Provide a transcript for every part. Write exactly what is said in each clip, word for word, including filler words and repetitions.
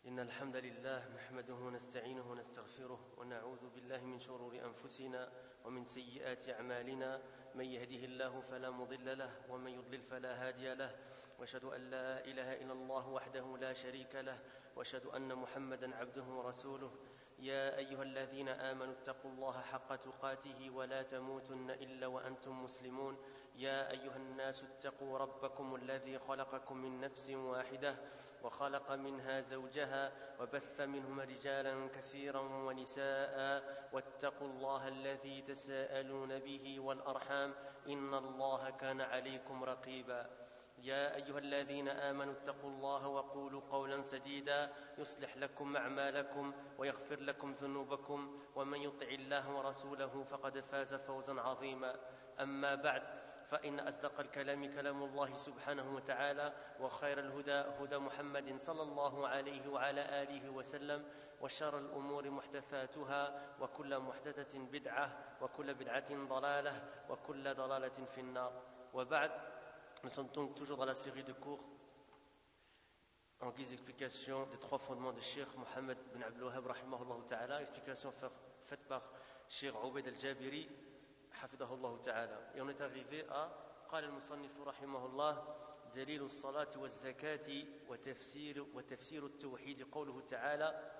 إن الحمد لله نحمده ونستعينه ونستغفره ونعوذ بالله من شرور أنفسنا ومن سيئات أعمالنا من يهده الله فلا مضل له ومن يضلل فلا هادي له وأشهد أن لا إله إلا الله وحده لا شريك له وأشهد أن محمدًا عبده ورسوله يا أيها الذين آمنوا اتقوا الله حق تقاته ولا تموتن إلا وأنتم مسلمون يا أيها الناس اتقوا ربكم الذي خلقكم من نفس واحدة وخلق منها زوجها وبث منهما رجالا كثيرا ونساء واتقوا الله الذي تساءلون به والأرحام إن الله كان عليكم رقيبا يا أيها الذين آمنوا اتقوا الله وقولوا قولا سديدا يصلح لكم أعمالكم ويغفر لكم ذنوبكم ومن يطع الله ورسوله فقد فاز فوزا عظيما أما بعد فإن أصدق الكلام كلام الله سبحانه وتعالى وخير الهدى هدى محمد صلى الله عليه وعلى آله وسلم وشر الأمور محدثاتها وكل محدثة بدعة وكل بدعة ضلالة وكل ضلالة في النار وبعد. Nous sommes donc toujours dans la série de cours en guise d'explication des trois fondements de Cheikh Mohammed bin Abdul Wahhab rahimahullah ta'ala, explication faite par Cheikh Ubayd al-Jabiri hafidahullah ta'ala. Et on est arrivé à قال المصنف رحمه الله دليل الصلاة والزكاة وتفسير وتفسير التوحيد قوله تعالى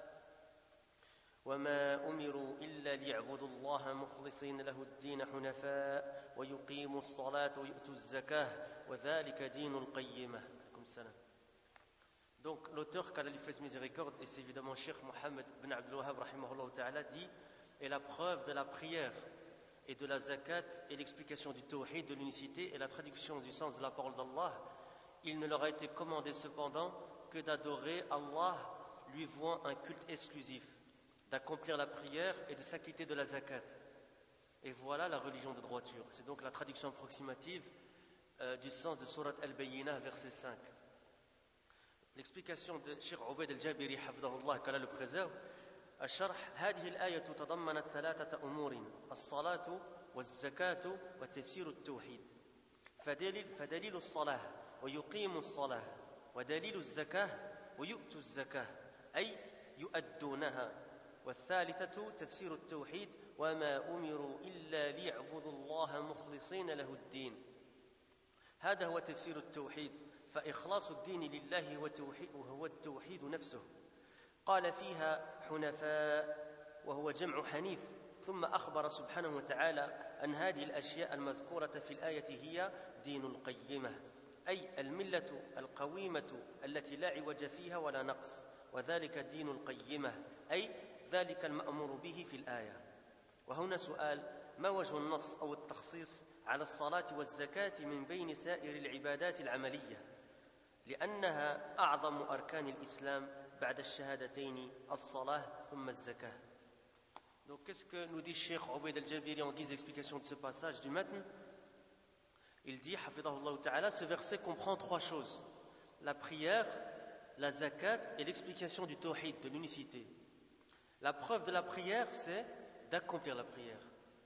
وما أمروا إلا ليعبدوا الله مخلصين له الدين حنفاء ويقيموا الصلاة ويؤتوا الزكاة وذلك دين القيمة. Donc l'auteur qu'Allah lui fasse miséricorde, et c'est évidemment Cheikh Mohammed bin Abdul Wahhab rahimahullah ta'ala, dit et la preuve de la prière et de la zakat et l'explication du tawhid, de l'unicité et la traduction du sens de la parole d'Allah, il ne leur a été commandé cependant que d'adorer Allah, lui vouant un culte exclusif, d'accomplir la prière et de s'acquitter de la zakat. Et voilà la religion de droiture. C'est donc la traduction approximative euh, du sens de Surat Al-Bayyinah, verset cinq. L'explication de Cheikh Ubayd al-Jabiri hafidahullah qu'Allah le préserve. الشرح هذه الآية تضمنت ثلاثة أمور الصلاة والزكاة وتفسير التوحيد فدليل, فدليل الصلاة ويقيم الصلاة ودليل الزكاة ويؤتوا الزكاة أي يؤدونها والثالثة تفسير التوحيد وما أمروا إلا ليعبدوا الله مخلصين له الدين. هذا هو تفسير التوحيد فإخلاص الدين لله وهو التوحيد نفسه. قال فيها حنفاء وهو جمع حنيف ثم أخبر سبحانه وتعالى أن هذه الأشياء المذكورة في الآية هي دين القيمة أي الملة القويمة التي لا عوج فيها ولا نقص وذلك دين القيمة أي ذلك المأمور به في الآية. وهنا سؤال ما وجه النص أو التخصيص على الصلاة والزكاة من بين سائر العبادات العملية لأنها أعظم أركان الإسلام بعد الشهادتين الصلاة ثم الزكاة. Donc qu'est-ce que nous dit Cheikh Ubayd al-Jabiri en guise d'explication de ce passage du matn? Il dit hafidahullah ta'ala, ce verset comprend trois choses: la prière, la zakat et l'explication du tawhid, de l'unicité. La preuve de la prière, c'est d'accomplir la prière.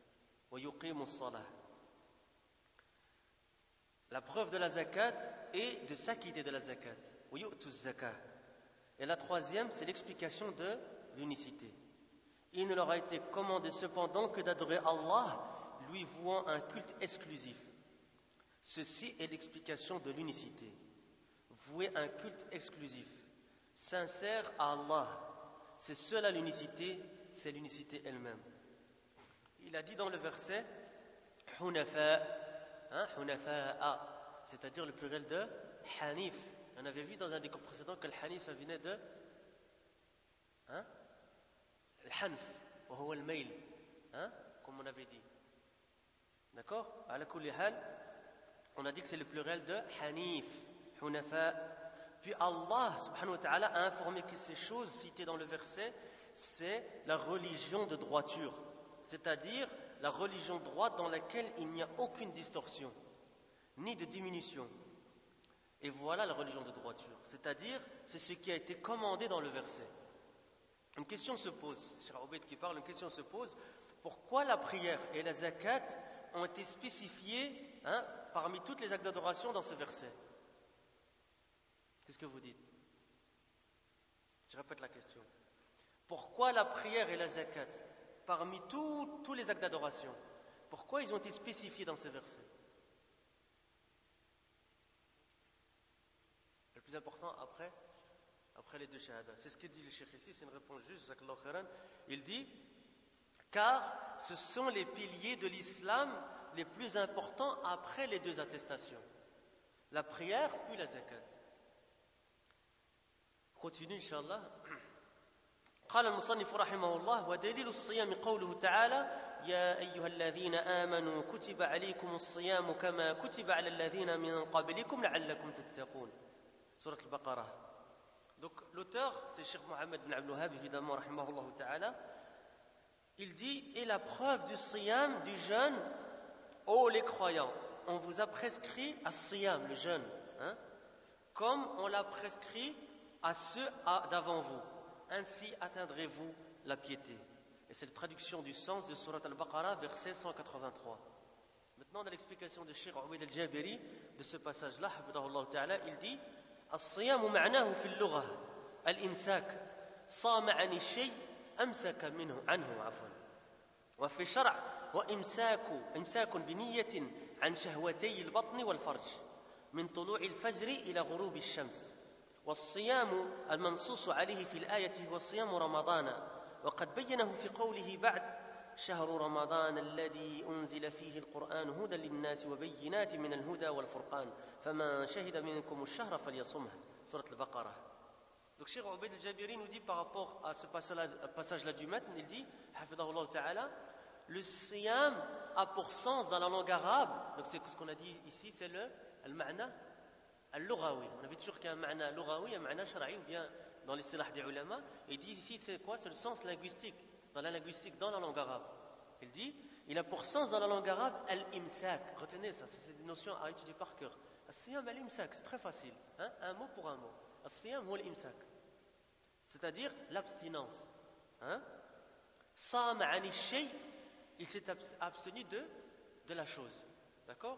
La preuve de la zakat est de s'acquitter de la zakat. Et la troisième, c'est l'explication de l'unicité. Il ne leur a été commandé cependant que d'adorer Allah, lui vouant un culte exclusif. Ceci est l'explication de l'unicité. Vouer un culte exclusif, sincère à Allah. C'est cela l'unicité, c'est l'unicité elle-même. Il a dit dans le verset Hunafa, hein, Hunafa'a, c'est-à-dire le pluriel de Hanif. On avait vu dans un des cours précédents que le Hanif ça venait de hein, le Hanf, ou le Mail, hein, comme on avait dit. D'accord? Ala kulli hal, on a dit que c'est le pluriel de Hanif, Hunafa. Puis Allah subhanahu wa ta'ala a informé que ces choses citées dans le verset, c'est la religion de droiture, c'est-à-dire la religion droite dans laquelle il n'y a aucune distorsion, ni de diminution. Et voilà la religion de droiture, c'est-à-dire c'est ce qui a été commandé dans le verset. Une question se pose, Cheikh Ubayd qui parle, une question se pose, pourquoi la prière et la zakat ont été spécifiées hein, parmi toutes les actes d'adoration dans ce verset? Qu'est-ce que vous dites? Je répète la question. Pourquoi la prière et la zakat, parmi tous, tous les actes d'adoration, pourquoi ils ont été spécifiés dans ce verset? Le plus important après, après les deux shahadas. C'est ce que dit le cheikh ici, c'est une réponse juste. Il dit, car ce sont les piliers de l'islam les plus importants après les deux attestations. La prière puis la zakat. Continue, Inch'Allah. قال المصنف رحمه الله ودليل الصيام قوله تعالى يا أيها الذين آمنوا كتب عليكم الصيام كما كتب على الذين من قبلكم لعلكم تتقون سورة البقرة. Donc l'auteur c'est Cheikh Mohammed bin Abdul Wahhab évidemment rahimahullah ta'ala. Il dit et la preuve du siyam, du jeûne, ô les croyants, on vous a prescrit à siyam, le jeûne, hein, comme on l'a prescrit à ceux d'avant vous. Ainsi atteindrez-vous la piété. Et c'est la traduction du sens de Surat al-Baqarah, verset cent quatre-vingt-trois. Maintenant, dans l'explication de Cheikh Ubayd al-Jabiri de ce passage-là, hafidahullah ta'ala, il dit الصيام معناه في اللغة الإمساك صام عن الشيء أمسك منه عنه عفوا وفي الشرع وإمساك إمساك بنية عن شهوتي البطن والفرج من طلوع الفجر إلى غروب الشمس. والصيام المنصوص عليه في الآية هو صيام رمضان وقد بينه في قوله بعد شهر رمضان الذي أنزل فيه القرآن هدى للناس وبينات من الهدى والفرقان فمن شهد منكم الشهر فليصمه. سورة البقرة. Donc Cheikh Ubayd al-Jabiri nous dit par rapport à ce passage-là du matin, il dit hafidahullah ta'ala, le siyam a pour sens dans la langue arabe, donc c'est ce qu'on a dit ici, c'est le al-ma'na al-lughawi. On avait toujours qu'un ma'na lughawi, un ma'na shar'i, ou bien dans les silah des ulama. Il dit ici, c'est quoi? C'est le sens linguistique, dans la linguistique, dans la langue arabe. Il dit, il a pour sens dans la langue arabe al-imsak. Retenez ça, c'est des notions à étudier par cœur. Al-siyam al-imsak, c'est très facile, hein? Un mot pour un mot. Al-siyam ou al-imsak, c'est-à-dire l'abstinence. Hein? Sama ani shay, il s'est abstenu de, de la chose. D'accord?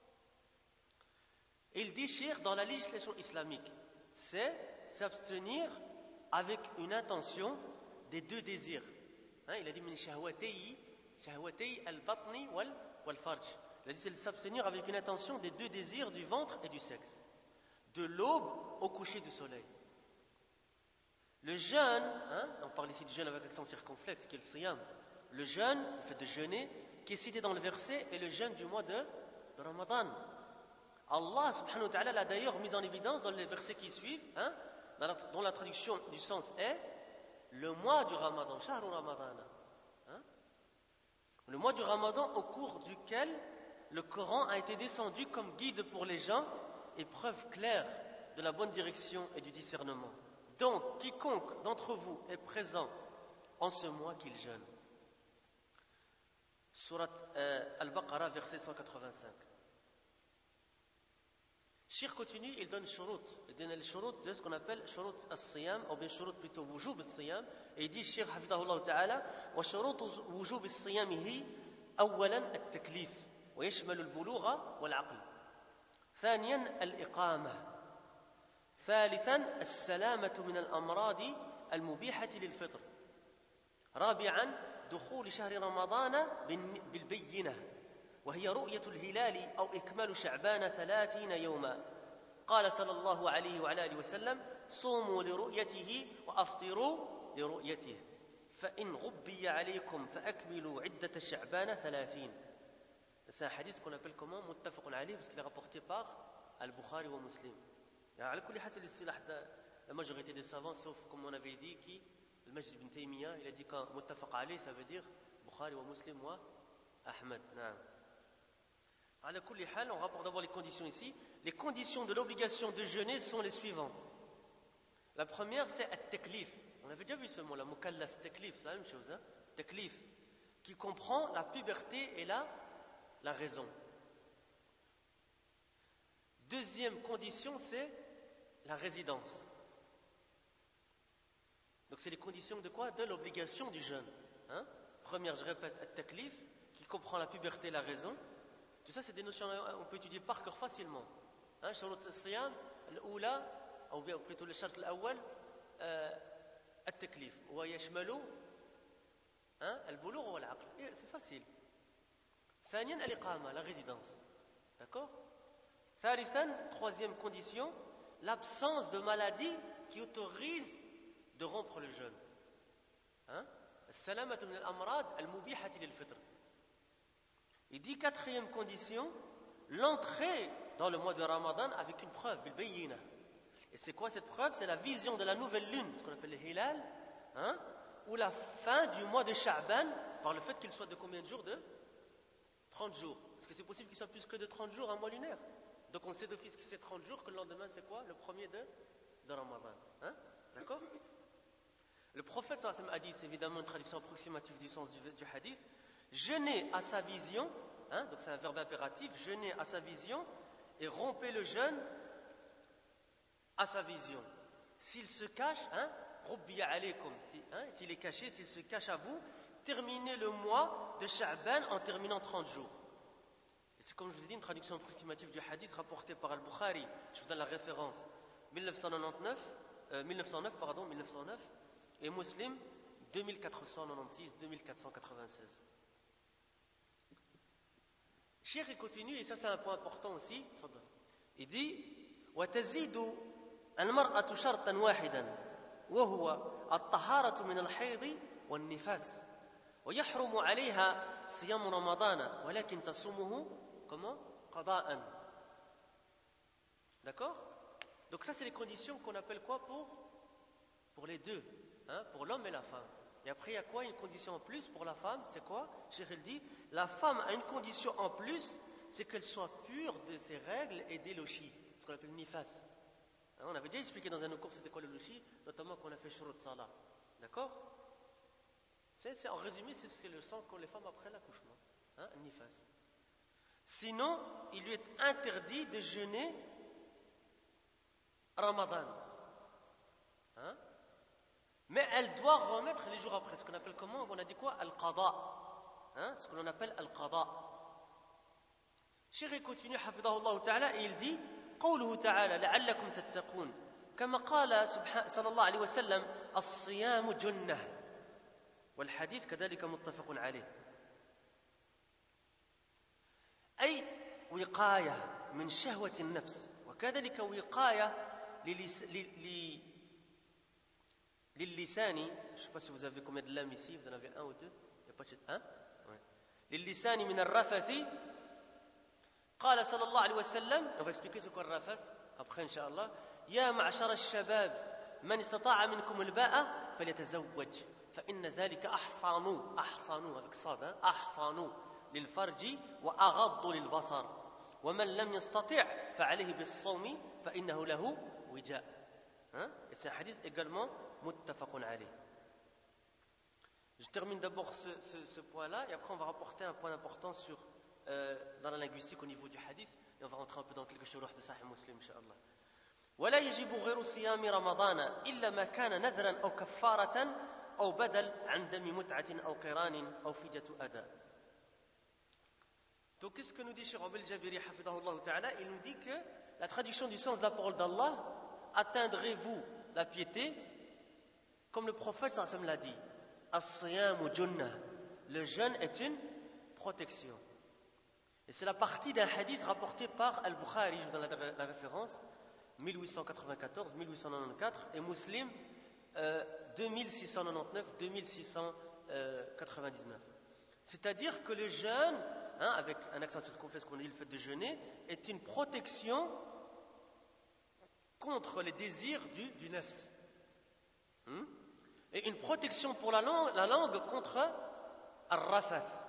Et il dit, Cheikh, dans la législation islamique, c'est s'abstenir avec une intention des deux désirs. Hein, il a dit min shahwatayhi, shahwatayhi al-batni wal wal farj. Il a dit c'est s'abstenir avec une intention des deux désirs du ventre et du sexe. De l'aube au coucher du soleil. Le jeûne, hein, on parle ici du jeûne avec l'accent circonflexe, qui est le siyam. Le jeûne, le fait de jeûner, qui est cité dans le verset, est le jeûne du mois de, de Ramadan. Allah subhanahu wa ta'ala l'a d'ailleurs mis en évidence dans les versets qui suivent, hein, dans la, dont la traduction du sens est le mois du Ramadan, Shahru Ramadan. Hein, le mois du Ramadan au cours duquel le Coran a été descendu comme guide pour les gens et preuve claire de la bonne direction et du discernement. Donc, quiconque d'entre vous est présent en ce mois qu'il jeûne. Surat euh, Al-Baqarah, verset cent quatre-vingt-cinq. Cheikh continue, il donne shurut, il donne le shurut de ce qu'on appelle shurut as-siyam, ou bien shurut plutôt wujub as-siyam, et il dit, Cheikh hafidahullah ta'ala, wa shurut wujub as-siyam hi, أولا التكليف ويشمل البلوغ والعقل. ثانيا الإقامة. ثالثا السلامة من الأمراض المبيحة للفطر. رابعا دخول شهر رمضان بالبينة وهي رؤية الهلال أو إكمال شعبان ثلاثين يوما. قال صلى الله عليه وعلى آله وسلم صوموا لرؤيته وأفطروا لرؤيته فإن غبي عليكم فأكملوا عدة شعبان ثلاثين. C'est un hadith qu'on appelle comment muttafaqun alayh parce qu'il est rapporté par Al-Bukhari ou Muslim. على كل حال الاصطلاح la majorité des savants sauf comme on avait dit qui le Majid ibn Taymiyyah il a dit quand muttafaq alayh ça veut dire Bukhari ou Muslim ou Ahmed. نعم. على كل حال on rapporte d'abord les conditions ici. Les conditions de l'obligation de jeûner sont les suivantes. La première c'est at-taklif. On avait déjà vu ce mot là, mukallaf, taklif, c'est la même chose, hein? Taklif, qui comprend la puberté et la, la raison. Deuxième condition, c'est la résidence. Donc c'est les conditions de quoi? De l'obligation du jeûne. Hein? Première, je répète, at-taklif, qui comprend la puberté et la raison. Tout ça, c'est des notions qu'on peut étudier par cœur facilement. Hein? Shurut as-siyam, al-oula, ou bien plutôt le shart al-awwal, التكليف ويشمل البلوغ والعقل. C'est facile. ثانيا الإقامة, la résidence. D'accord? ثالثا, troisième condition, l'absence de maladie qui autorise de rompre le jeûne. Hein? السلامة من الأمراض المبيحة للفطر. Il dit quatrième condition, l'entrée dans le mois de Ramadan avec une preuve, بالبينة. Et c'est quoi cette preuve? C'est la vision de la nouvelle lune, ce qu'on appelle le hilal, hein? Ou la fin du mois de Sha'ban, par le fait qu'il soit de combien de jours? De trente jours. Est-ce que c'est possible qu'il soit plus que de trente jours un mois lunaire? Donc on sait d'office que c'est trente jours, que le lendemain c'est quoi? Le premier de, de Ramadan. Hein? D'accord? Le prophète sallallahu alayhi wa sallam a dit, c'est évidemment une traduction approximative du sens du, du hadith, jeûnez à sa vision, hein? Donc c'est un verbe impératif, jeûnez à sa vision et rompez le jeûne à sa vision. S'il se cache, hein, Rubbiya alaykum, si, hein, s'il est caché, s'il se cache à vous, terminez le mois de Sha'ban en terminant trente jours. Et c'est comme je vous ai dit, une traduction approximative du hadith rapporté par Al-Bukhari. Je vous donne la référence. mille neuf cent quatre-vingt-dix-neuf, euh, mille neuf cent neuf, pardon, mille neuf cent neuf, et Muslim, deux mille quatre cent quatre-vingt-seize, deux mille quatre cent quatre-vingt-seize. Cheikh il continue, et ça c'est un point important aussi. Il dit وتزيد المرأة شرطا واحدا وهو الطهارة من الحيض والنفاس ويحرم عليها صيام رمضان ولكن تصومه comment قضاء. D'accord? Donc ça c'est les conditions qu'on appelle quoi pour pour les deux, hein, pour l'homme et la femme. Et après il y a quoi? Une condition en plus pour la femme, c'est quoi? Cheikh il dit la femme a une condition en plus, c'est qu'elle soit pure de ses règles et des lochis, ce qu'on appelle nifas. On avait déjà expliqué dans un autre cours c'était quoi le louchi, notamment quand on a fait shurut salah. D'accord? c'est, c'est, En résumé, c'est ce que le sang qu'ont les femmes après l'accouchement. Hein, nifas. Sinon, il lui est interdit de jeûner Ramadan. Hein? Mais elle doit remettre les jours après. Ce qu'on appelle comment? On a dit quoi? Al-Qada. Hein? Ce que l'on appelle Al-Qada. Cheikh continue, hafidahullah ta'ala, et il dit قوله تعالى لعلكم تتقون كما قال صلى الله عليه وسلم الصيام جنة والحديث كذلك متفق عليه أي وقاية من شهوة النفس وكذلك وقاية للسان. Je ne sais pas si vous avez combien de lames ici, vous en avez un ou deux? Il y a pas de un? Ouais. للسان من الرفث. قال صلى الله عليه وسلم, on va expliquer ce qu'est le rafath après inchallah, يا معشر الشباب من استطاع منكم الباءة فليتزوج فإن ذلك أحصن أحصن avec صاد أحصن للفرج وأغض للبصر ومن لم يستطع فعليه بالصوم فإنه له وجاء. Et c'est un hadith également متفق عليه. Je termine d'abord ce, ce, ce point-là et après on va rapporter un point important sur Euh, dans la linguistique au niveau du hadith et on va rentrer un peu dans quelques shuruh de Sahih Muslim inshallah. ولا يجب غير صيام رمضان إلا ما كان نذرا أو كفارة أو بدل عن دم متعة أو قران أو فدية أذى. Donc qu'est-ce que nous dit Cheikh Abel Jabiri hafidahullah ta'ala? Il nous dit que la traduction du sens de la parole d'Allah, atteindrez-vous la piété comme le prophète sallallahu alayhi wa sallam l'a dit, as-siyamu junnah, le jeûne est une protection. Et c'est la partie d'un hadith rapporté par Al-Bukhari, je vous donne la, la référence, mille huit cent quatre-vingt-quatorze mille huit cent quatre-vingt-quatorze, et Muslim, euh, deux mille six cent quatre-vingt-dix-neuf deux mille six cent quatre-vingt-dix-neuf. C'est-à-dire que le jeûne, hein, avec un accent circonflexe qu'on a dit, le fait de jeûner, est une protection contre les désirs du, du nafs. Hmm? Et une protection pour la langue, la langue contre al-rafath.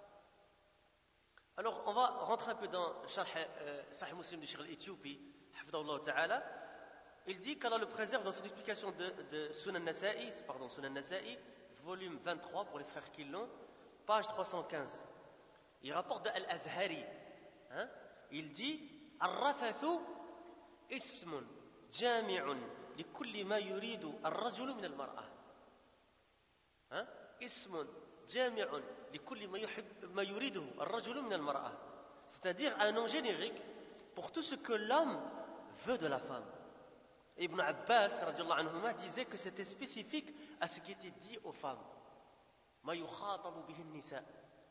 Alors, on va rentrer un peu dans euh, Sahih Muslim de Cheikh al-Éthiopie, hafidahullah ta'ala. Il dit qu'Allah le préserve dans cette explication de, de Sunan Nasa'i, pardon, Sunan Nasa'i, volume vingt-trois pour les frères qui l'ont, page trois cent quinze. Il rapporte de Al-Azhari. Hein? Il dit Ar-rafathu ismun jami'un li kulli ma yuridu ar-rajulu min al-mar'a. Hein? Ismun jami'un li kulli ma yuhib ma yuridu ar-rajulu min al-mar'a. C'est-à-dire un nom générique pour tout ce que l'homme veut de la femme. Ibn Abbas radiallahu anhuma disait que c'était spécifique à ce qui était dit aux femmes. Ma yukhatabu bihi an-nisa.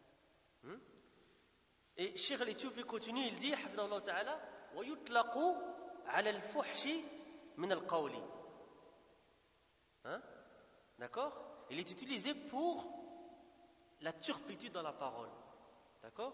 Et Cheikh al-Éthiopie continue, il dit hafidhahullah ta'ala wa yutlaqu ala al-fuhshi min al-qawli. Hein? D'accord? Il est utilisé pour la turpitude dans la parole. D'accord?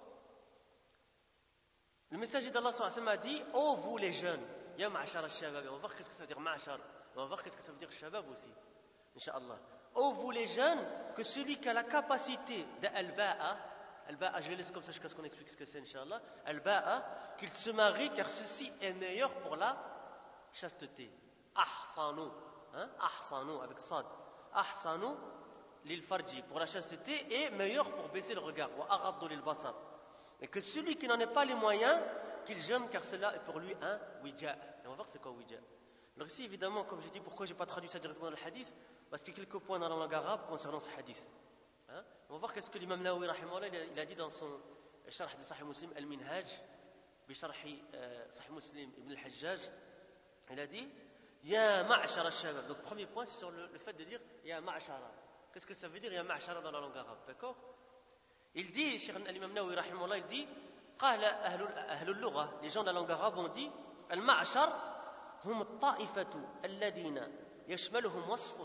Le messager d'Allah sallallahu alayhi wa sallam a dit: oh vous les jeunes, ya ma'ashar al-shabab. On va voir qu'est-ce que ça veut dire ma'ashar. On va voir qu'est-ce que ça veut dire shabab aussi. Inch'Allah. Oh vous les jeunes, que celui qui a la capacité d'al-ba'a, al-ba'a, je laisse comme ça jusqu'à ce qu'on explique ce que c'est, Inch'Allah. Al-ba'a, qu'il se marie car ceci est meilleur pour la chasteté. Ahsanu, hein? Ahsanu avec sad. Ahsanu lil farji, pour la chasteté, est meilleur pour baisser le regard. Wa aghaddu lil basar. Et que celui qui n'en ait pas les moyens, qu'il jeûne car cela est pour lui un wija. Et on va voir c'est quoi wija. Alors ici évidemment, comme j'ai dit, pourquoi je n'ai pas traduit ça directement dans le hadith, parce qu'il y a quelques points dans la langue arabe concernant ce hadith. Hein? On va voir qu'est-ce que l'imam Nawawi rahimahullah il a dit dans son sharh de Sahih Muslim al-Minhaj bi sharh Sahih Muslim ibn al-Hajjaj. Il a dit ya ma'ashara al-shabab. Donc premier point c'est sur le, le fait de dire ya ma'ashara. Qu'est-ce que ça veut dire ya ma'ashara dans la langue arabe, d'accord? Il dit, Cheikh l'imam Nawawi rahimahullah, il dit قال أهل اللغة, les gens de la langue arabe ont dit المعشر هم الطائفة الذين يشملهم وصف.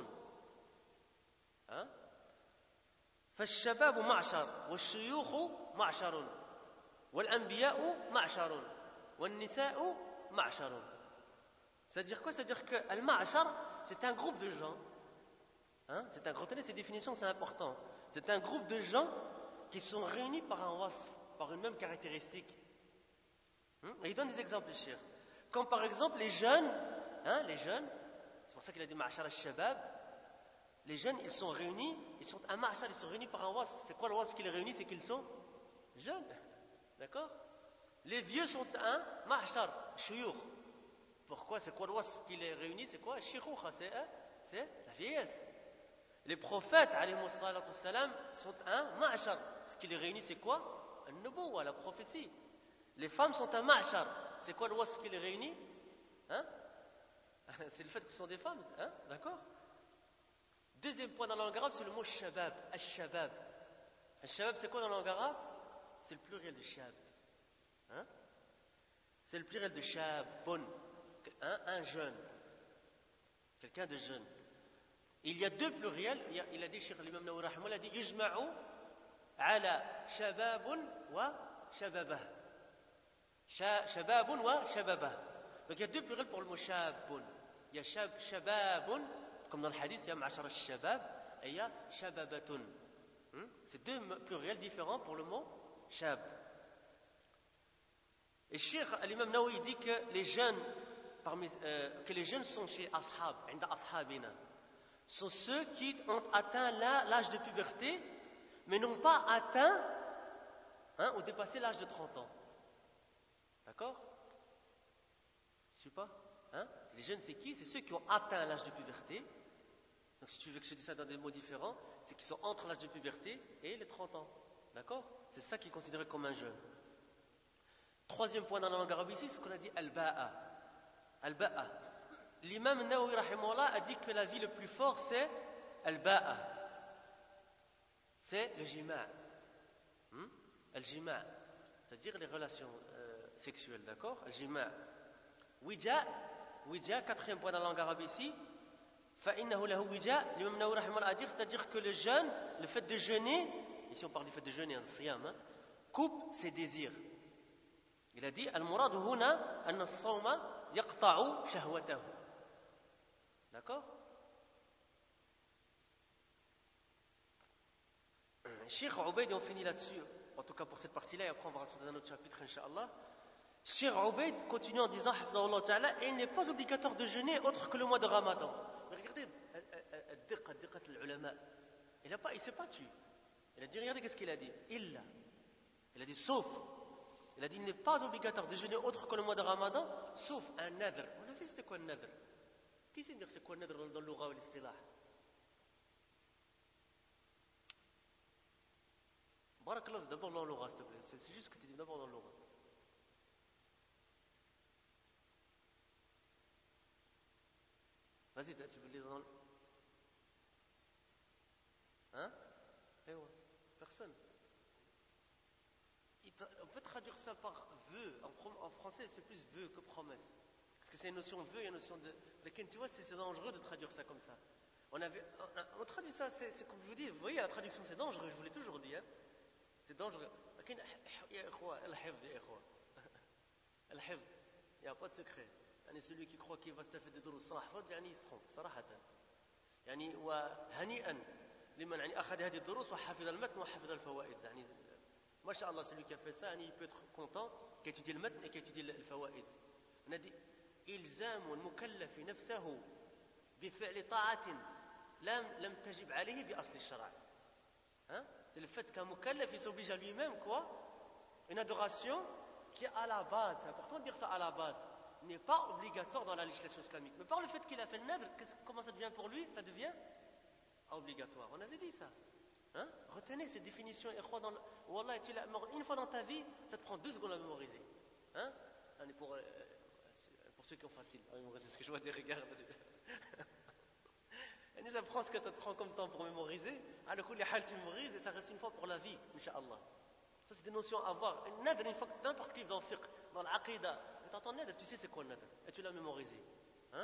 فالشباب معشر والشيوخ معشر والأنبياء معشر والنساء معشر. C'est-à-dire quoi? C'est-à-dire que al-ma'shar, c'est un groupe de gens. Hein? C'est un groupe, ces définitions, c'est important. C'est un groupe de gens qui sont réunis par un wasf, par une même caractéristique. Hum? Et il donne des exemples, cher. Comme par exemple les jeunes, hein, les jeunes, c'est pour ça qu'il a dit ma'ashar al-shabab, les jeunes, ils sont réunis, ils sont un ma'ashar, ils sont réunis par un wasf. C'est quoi le wasf qui les réunit? C'est qu'ils sont jeunes. D'accord? Les vieux sont un ma'ashar, shuyukh. Pourquoi? C'est quoi le wasf qui les réunit? C'est quoi? Shikhoukha, c'est, hein? C'est la vieillesse. Les prophètes, alayhimus salatu wassalam, sont un ma'ashar. Ce qui les réunit, c'est quoi? An-nubuwwa, la prophétie. Les femmes sont un ma'ashar. C'est quoi le wasf qui les réunit? Hein? C'est le fait qu'ils sont des femmes, hein? D'accord? Deuxième point dans la langue arabe, c'est le mot shabab. Al-shabab. Al-shabab, c'est quoi dans la langue arabe? C'est le pluriel de shab. Hein? C'est le pluriel de shabun. Un, un jeune. Quelqu'un de jeune. Il y a deux pluriels. Il, y a, il a dit, Cheikh l'imam Nawawi rahimahullah, il a dit yujma'u ala shababun wa shababah. Shababun wa shababah. Donc il y a deux pluriels pour le mot shabun. Il y a shab, shababun, comme dans le hadith, il y a ma'ashar al-shabab, et il y a shababatun. Hmm? C'est deux pluriels différents pour le mot shab. Et Cheikh l'imam Nawawi dit que les jeunes, parmi, euh, que les jeunes sont chez ashab, inda ashabina, sont ceux qui ont atteint l'âge de puberté, mais n'ont pas atteint, hein, ou dépassé l'âge de trente ans. D'accord? Je ne sais pas. Hein? Les jeunes, c'est qui? C'est ceux qui ont atteint l'âge de puberté. Donc, si tu veux que je dise ça dans des mots différents, c'est qu'ils sont entre l'âge de puberté et les trente ans. D'accord? C'est ça qui est considéré comme un jeune. Troisième point dans la langue arabe ici, c'est ce qu'on a dit al-ba'a. Al-ba'a. L'imam Nawawi rahimahullah a dit que la vie le plus fort c'est al-ba'a. C'est le jima'. Hmm? Al-jima'. C'est-à-dire les relations euh, sexuelles, d'accord? Al-jima'. Wija, wija, quatrième point dans la langue arabe ici. Fa'innahu lahu wija, l'imam Nawawi rahimahullah a dit, c'est-à-dire que le jeûne, le fait de jeûner, ici on parle du fait de jeûner en siyam, hein, coupe ses désirs. Il a dit al-murad huna anna as-sawma yaqta'u shahwatahu. D'accord? Cheikh Ubayd, on finit là-dessus, en tout cas pour cette partie-là, et après on va rentrer dans un autre chapitre, Inch'Allah. Cheikh Ubayd continue en disant, hafidhahullah ta'ala, il n'est pas obligatoire de jeûner autre que le mois de Ramadan. Mais regardez, il ne s'est pas tué. Il a dit, regardez qu'est-ce qu'il a dit. Illa. Il a dit, sauf. Il a dit, il n'est pas obligatoire de jeûner autre que le mois de Ramadan, sauf un nadr. On a vu c'était quoi un nadr? Qui sait dire c'est quoi un nadr dans le lugha ou l'istilah? Barakallah, d'abord dans le lugha, s'il te plaît. C'est juste que tu dis d'abord dans le lugha. Vas-y, tu veux le lire dans le... Hein? Eh ouais, personne. On peut traduire ça par vœu. En français, c'est plus vœu que promesse. Parce que c'est une notion vœu et une notion de... Lequel, tu vois, c'est dangereux de traduire ça comme ça. On, avait, on, on traduit ça, c'est, c'est comme je vous dis, vous voyez, la traduction c'est dangereux, je vous l'ai toujours dit. Hein? C'est dangereux. Il n'y a pas de secret. Celui qui croit qu'il va se faire des drous, il se trompe. يعني وهنيئا لمن يعني أخذ هذه الدروس وحفظ المتن وحفظ الفوائد يعني ما شاء الله celui qui a fait ça يعني il peut être content qui étudie le matn et qui étudie الفوائد. On a dit إلزام المكلف نفسه بفعل طاعة لم لم تجب عليه بأصل الشرع. Hein? C'est le fait qu'un mukallaf il s'oblige à lui-même quoi? Une adoration qui est à la base, c'est important de dire ça à la base, n'est pas obligatoire dans la législation islamique. Mais par le fait qu'il a fait le nadr, comment ça devient pour lui? Ça devient obligatoire. On avait dit ça. Hein? Retenez cette définition. Dans le... Wallah, tu l'as... Une fois dans ta vie, ça te prend deux secondes à mémoriser. Hein? Pour, euh, pour ceux qui ont facile à mémoriser, ce que je vois des regards. Et ça prend ce que ça te prend comme temps pour mémoriser. Alors que les hal tu mémorises et ça reste une fois pour la vie, Inch'Allah. Ça, c'est des notions à avoir. Un nadr, une fois que n'importe qui dans le fiqh, dans l'aqidah, tu entends nadr, tu sais c'est quoi le nadr. Et tu l'as mémorisé. Hein?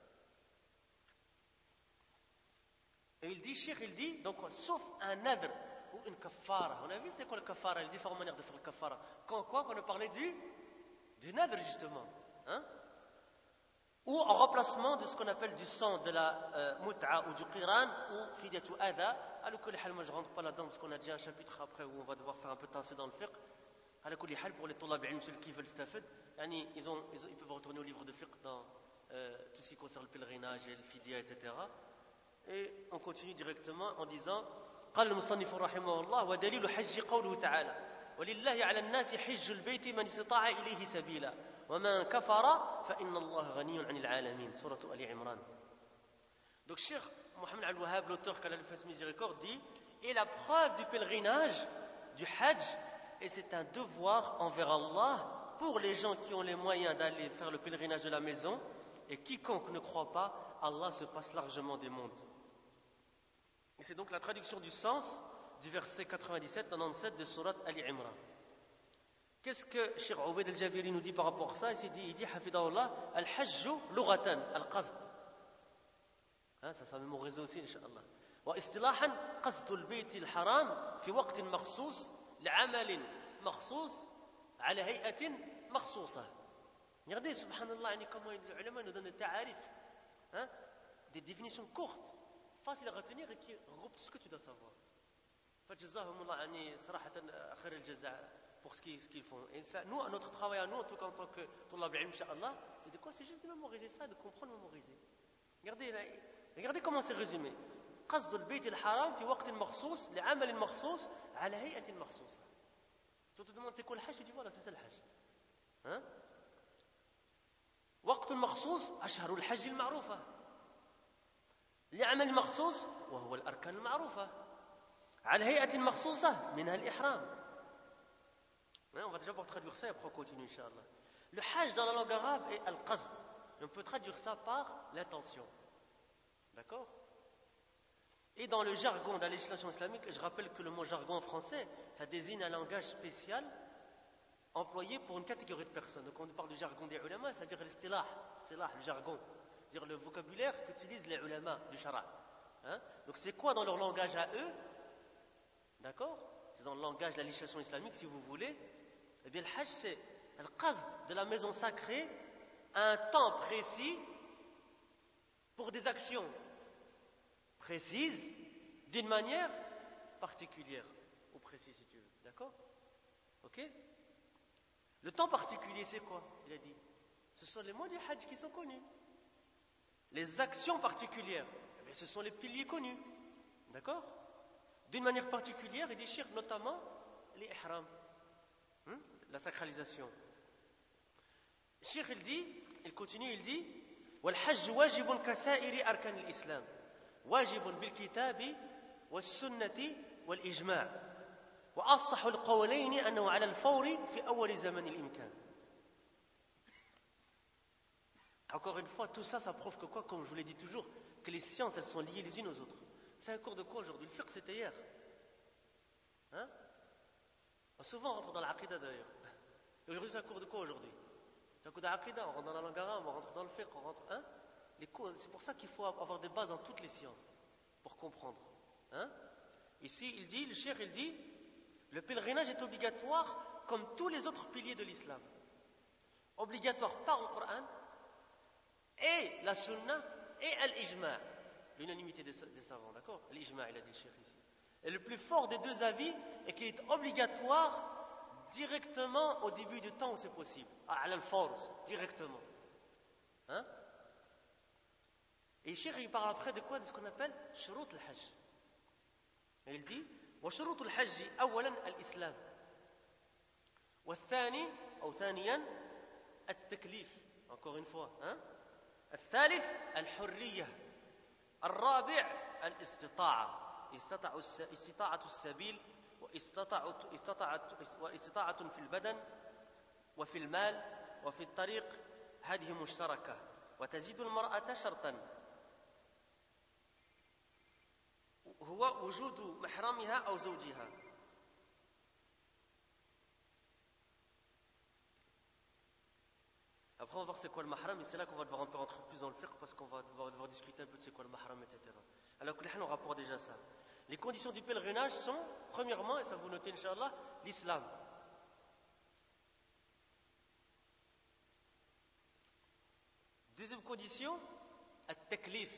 Et il dit, Cheikh, il dit, donc, sauf un nadr ou une kafara. On a vu c'est quoi le kafara, les différentes manières de faire le kafara. Quand quoi? Quand on a parlé du, du nadr, justement. Hein? Ou en remplacement de ce qu'on appelle du sang de la euh, mut'a ou du qiran ou fidyatu adha. Alors que les hal, moi je rentre pas là-dedans parce qu'on a déjà un chapitre après où on va devoir faire un peu tasser dans le fiqh. Alors que les hal, pour les tollab ilm, ceux qui veulent stafed, yani, ils, ont, ils, ont, ils peuvent retourner au livre de fiqh dans euh, tout ce qui concerne le pèlerinage et le fidya, et cetera. Et on continue directement en disant قال المصنف رحمه الله ودليل حج قوله تعالى ولله على الناس حج البيت من استطاع إليه سبيلا ومن كفر فإن الله غني عن العالمين سورة آل عمران. Donc Cheikh Mohamed Al-Wahhab, l'auteur qu'Allah lui fasse miséricorde, dit et la preuve du pèlerinage du Hajj, et c'est un devoir envers Allah pour les gens qui ont les moyens d'aller faire le pèlerinage de la maison, et quiconque ne croit pas, Allah se passe largement des mondes. Et c'est donc la traduction du sens du verset quatre-vingt-dix-sept quatre-vingt-dix-sept de sourate Ali Imran. Qu'est-ce que Cheikh Obaid al-Jabiri nous dit par rapport à ça? Il dit, il dit Hafidahullah, al-hajju lughatan, al-qasd. Hein, ça, ça mémorise aussi, Inch'Allah. Wa istilahan, qasdu al-bayt al-haram fi waqtin makhsus, li'amalin makhsus, ala hay'atin makhsusa. Regardez, subhanallah, comment les ulama nous donnent des ta'arif, hein, des définitions courtes, faciles à retenir et qui regroupent tout ce que tu dois savoir. Fajazahumullah, yani, sarahatan, akhir al-jaza' pour ce qu'ils, ce qu'ils font. Et ça, nous, notre travail à nous, en tout cas en tant que Tullab al-Ilm, Inch'Allah, c'est de quoi? C'est juste de mémoriser ça, de comprendre, mémoriser. Regardez, là, regardez comment c'est résumé. قصد البيت الحرام في وقت مخصوص لعمل مخصوص على هيئة مخصوصة. Si on te demande c'est quoi le Hajj, tu dis voilà, c'est ça le Hajj. Hein? وقت مخصوص أشهر الحج المعروفة. لعمل مخصوص وهو الأركان المعروفة. على هيئة مخصوصة منها الإحرام. On va déjà pouvoir traduire ça et après on continue, Inch'Allah. Le Hajj dans la langue arabe est al-qasd. On peut traduire ça par l'intention. D'accord? Et dans le jargon de la législation islamique, je rappelle que le mot jargon en français, ça désigne un langage spécial employé pour une catégorie de personnes. Donc on parle du jargon des ulama, c'est-à-dire l'istilah, l'istilah, le jargon, c'est-à-dire le vocabulaire qu'utilisent les ulama du shara. Hein? Donc c'est quoi dans leur langage à eux? D'accord? C'est dans le langage de la législation islamique, si vous voulez. Eh bien, le Hajj, c'est le qasd de la maison sacrée à un temps précis pour des actions précises d'une manière particulière ou précise, si tu veux. D'accord? Ok? Le temps particulier, c'est quoi? Il a dit. Ce sont les mois du Hajj qui sont connus. Les actions particulières, eh bien, ce sont les piliers connus. D'accord? D'une manière particulière, il dit shirk, notamment les ihram, hein? La sacralisation. Shirk, il dit, il continue, il dit والحج واجب كسائر أركان الإسلام واجب بالكتاب والسنة والإجماع وأصح القولين أنه على الفور في أول زمن الإمكان. Encore une fois, tout ça, ça prouve que quoi, comme je vous l'ai dit toujours, que les sciences, elles sont liées les unes aux autres. C'est un cours de quoi aujourd'hui? Le fiqh, c'était hier. Hein? Souvent, on rentre dans l'aqida d'ailleurs. Et aujourd'hui, c'est un cours de quoi aujourd'hui? C'est un cours d'aqida, on rentre dans la langue arabe, on rentre dans le fiqh, on rentre... Hein? Les cours, c'est pour ça qu'il faut avoir des bases dans toutes les sciences, pour comprendre. Hein? Ici, il dit, le cheikh, il dit, le pèlerinage est obligatoire comme tous les autres piliers de l'islam. Obligatoire par le Coran, et la sunna, et l'ijma', l'unanimité des, des savants, d'accord? L'ijma', il a dit le cheikh ici. Et le plus fort des deux avis est qu'il est obligatoire directement au début du temps où c'est possible. À l'al-force, directement. Hein? Et le cheikh, il parle après de quoi? De ce qu'on appelle shurut al-hajj. Et il dit, وشروط الحج أولا الإسلام والثاني أو ثانيا التكليف encore une fois hein? الثالث الحرية الرابع الاستطاعة استطاعة السبيل واستطاعة واستطاعة في البدن وفي المال وفي الطريق هذه مشتركة وتزيد المرأة شرطا هو وجود محرمها أو زوجها. Après on va voir c'est quoi le mahram et c'est là qu'on va devoir un peu rentrer plus dans le fiqh parce qu'on va devoir, devoir discuter un peu de c'est quoi le mahram, et cetera. Alors on rapporte déjà ça. Les conditions du pèlerinage sont, premièrement, et ça vous notez Inch'Allah, l'islam. Deuxième condition, at-taklif.